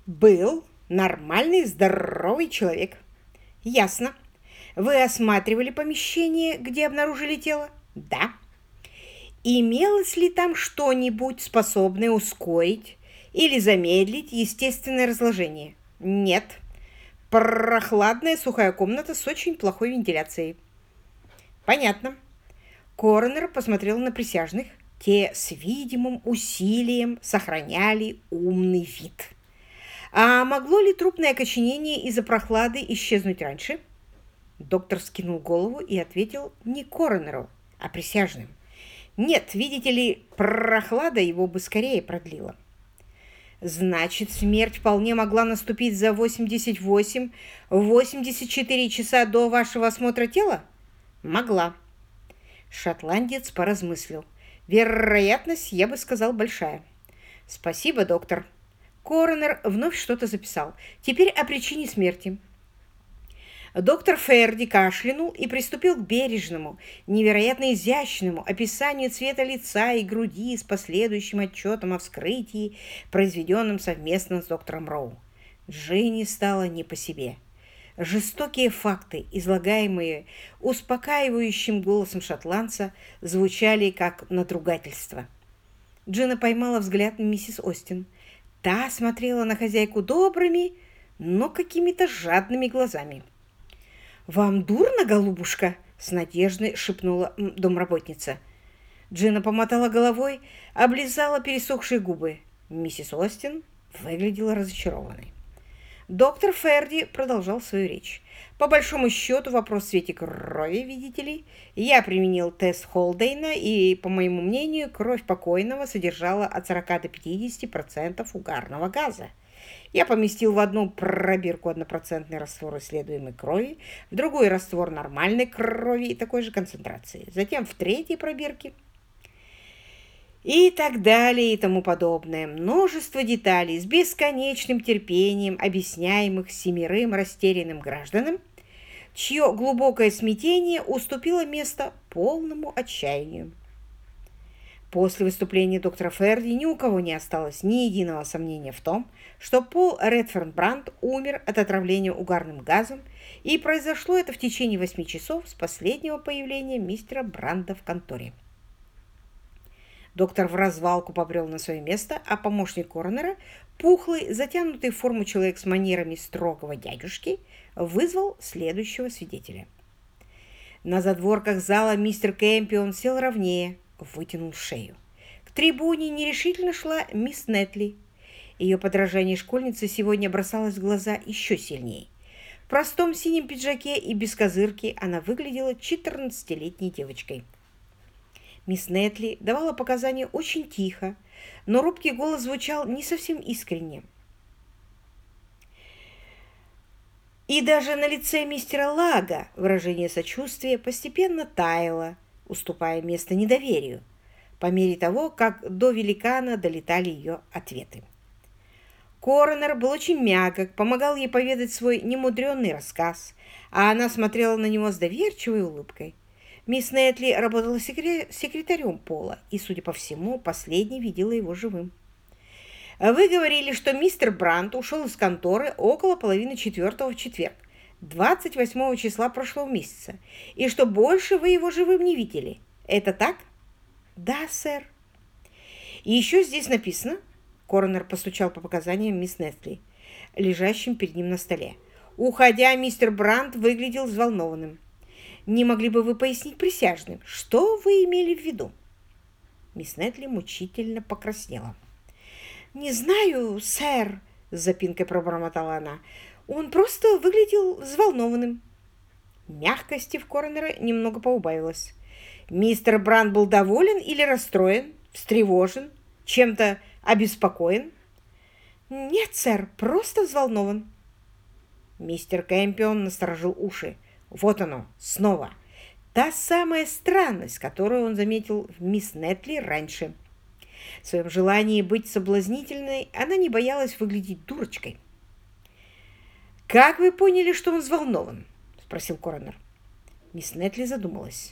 Был нормальный, здоровый человек. Ясно. Вы осматривали помещение, где обнаружили тело? Да. Имелось ли там что-нибудь, способное ускорить или замедлить естественное разложение? Нет. Прохладная сухая комната с очень плохой вентиляцией. Понятно. Коронер посмотрел на присяжных. Те с видимым усилием сохраняли умный вид. А могло ли трупное окоченение из-за прохлады исчезнуть раньше? Доктор скинул голову и ответил не коронеру, а присяжным. Нет, видите ли, прохлада его бы скорее продлила. Значит, смерть вполне могла наступить за 88-84 часа до вашего осмотра тела? Могла. Шотландец поразмыслил. Вероятность, я бы сказал, большая. Спасибо, доктор. Коронер вновь что-то записал. Теперь о причине смерти. Доктор Ферди кашлянул и приступил к бережному, невероятно изящному описанию цвета лица и груди с последующим отчетом о вскрытии, произведенном совместно с доктором Роу. Джинни стало не по себе. Жестокие факты, излагаемые успокаивающим голосом шотландца, звучали как надругательство. Джина поймала взгляд миссис Остин. Та смотрела на хозяйку добрыми, но какими-то жадными глазами. «Вам дурно, голубушка?» — с надеждой шепнула домработница. Джина помотала головой, облизала пересохшие губы. Миссис Остин выглядела разочарованной. Доктор Ферди продолжал свою речь. По большому счету, вопрос в цвете крови, видите ли. Я применил тест Холдейна, и, по моему мнению, кровь покойного содержала от 40 до 50% угарного газа. Я поместил в одну пробирку 1% раствор исследуемой крови, в другой раствор нормальной крови и такой же концентрации. Затем в третьей пробирке и так далее и тому подобное. Множество деталей с бесконечным терпением, объясняемых 7 растерянным гражданам, чье глубокое смятение уступило место полному отчаянию. После выступления доктора Ферди ни у кого не осталось ни единого сомнения в том, что Пол Редферн Брандт умер от отравления угарным газом, и произошло это в течение 8 часов с последнего появления мистера Брандта в конторе. Доктор вразвалку побрел на свое место, а помощник коронера, пухлый, затянутый в форму человек с манерами строгого дядюшки, вызвал следующего свидетеля. На задворках зала мистер Кэмпион сел ровнее, вытянул шею. К трибуне нерешительно шла мисс Нетли. Ее подражание школьницы сегодня бросалось в глаза еще сильнее. В простом синем пиджаке и без козырки она выглядела 14-летней девочкой. Мисс Нетли давала показания очень тихо, но робкий голос звучал не совсем искренне. И даже на лице мистера Лага выражение сочувствия постепенно таяло, уступая место недоверию, по мере того, как до великана долетали ее ответы. Коронер был очень мягок, помогал ей поведать свой немудренный рассказ, а она смотрела на него с доверчивой улыбкой. Мисс Нетли работала секретарем Пола, и, судя по всему, последний видела его живым. «Вы говорили, что мистер Брандт ушел из конторы около половины 4 в четверг, 28 числа прошлого месяца, и что больше вы его живым не видели. Это так?» «Да, сэр». «И еще здесь написано...» Коронер постучал по показаниям мисс Нетли, лежащим перед ним на столе. «Уходя, мистер Брандт выглядел взволнованным. Не могли бы вы пояснить присяжным, что вы имели в виду?» Мисс Нетли мучительно покраснела. «Не знаю, сэр», — с запинкой пробормотала она. «Он просто выглядел взволнованным». Мягкости в коронера немного поубавилось. «Мистер Брандт был доволен или расстроен, встревожен, чем-то обеспокоен?» «Нет, сэр, просто взволнован». Мистер Кэмпион насторожил уши. Вот оно, снова. Та самая странность, которую он заметил в мисс Нетли раньше. В своем желании быть соблазнительной она не боялась выглядеть дурочкой. «Как вы поняли, что он взволнован?» – спросил коронер. Мисс Нетли задумалась.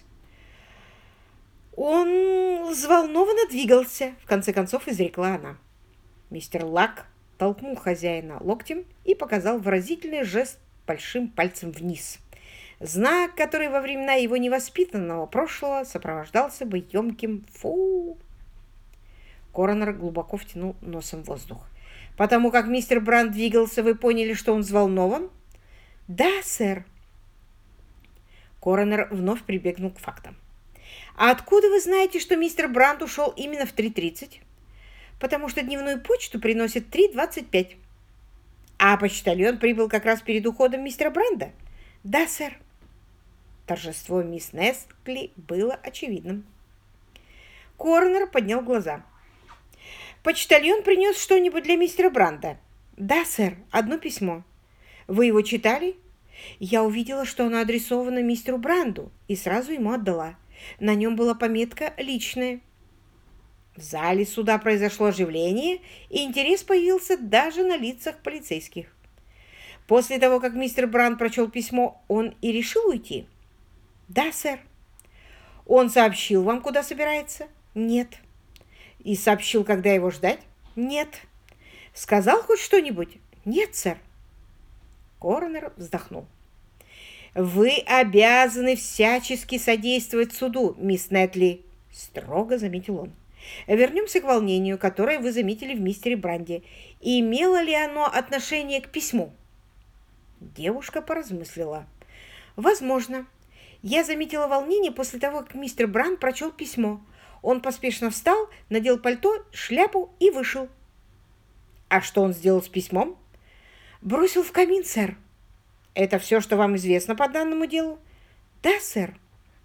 «Он взволнованно двигался», – в конце концов изрекла она. Мистер Лак толкнул хозяина локтем и показал выразительный жест большим пальцем вниз. Знак, который во времена его невоспитанного прошлого сопровождался бы емким «фу». Коронер глубоко втянул носом воздух. «Потому как мистер Брандт двигался, вы поняли, что он взволнован?» «Да, сэр». Коронер вновь прибегнул к фактам. «А откуда вы знаете, что мистер Брандт ушел именно в 3:30?» «Потому что дневную почту приносит 3:25. «А почтальон прибыл как раз перед уходом мистера Брандта?» «Да, сэр». Торжество мисс Нестли было очевидным. Коронер поднял глаза. «Почтальон принес что-нибудь для мистера Брандта?» «Да, сэр, одно письмо». «Вы его читали?» «Я увидела, что оно адресовано мистеру Брандту, и сразу ему отдала. На нем была пометка «Личное». В зале суда произошло оживление, и интерес появился даже на лицах полицейских. После того, как мистер Брандт прочел письмо, он и решил уйти? Да, сэр. Он сообщил вам, куда собирается? Нет. И сообщил, когда его ждать? Нет. Сказал хоть что-нибудь? Нет, сэр. Коронер вздохнул. «Вы обязаны всячески содействовать суду, мисс Нетли», — строго заметил он. «Вернемся к волнению, которое вы заметили в мистере Брандте. Имело ли оно отношение к письму?» Девушка поразмыслила. «Возможно. Я заметила волнение после того, как мистер Брандт прочел письмо. Он поспешно встал, надел пальто, шляпу и вышел». «А что он сделал с письмом?» «Бросил в камин, сэр». «Это все, что вам известно по данному делу?» «Да, сэр».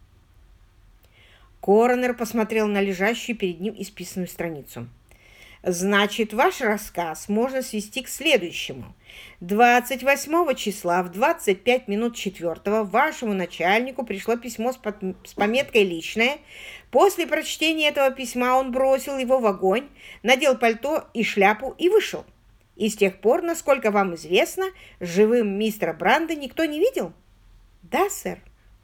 Коронер посмотрел на лежащую перед ним исписанную страницу. «Значит, ваш рассказ можно свести к следующему. 28 числа в 25 минут 4 вашему начальнику пришло письмо с пометкой «Личное». После прочтения этого письма он бросил его в огонь, надел пальто и шляпу и вышел. И с тех пор, насколько вам известно, живым мистера Брандта никто не видел?» «Да, сэр».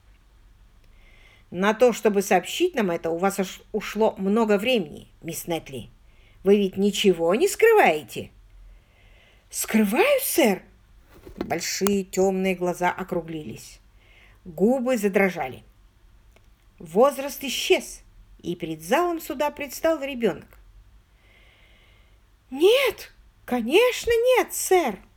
«На то, чтобы сообщить нам это, у вас ушло много времени, мисс Нетли. Вы ведь ничего не скрываете?» «Скрываю, сэр?» Большие темные глаза округлились. Губы задрожали. Возраст исчез, и перед залом суда предстал ребенок. «Нет, конечно нет, сэр!»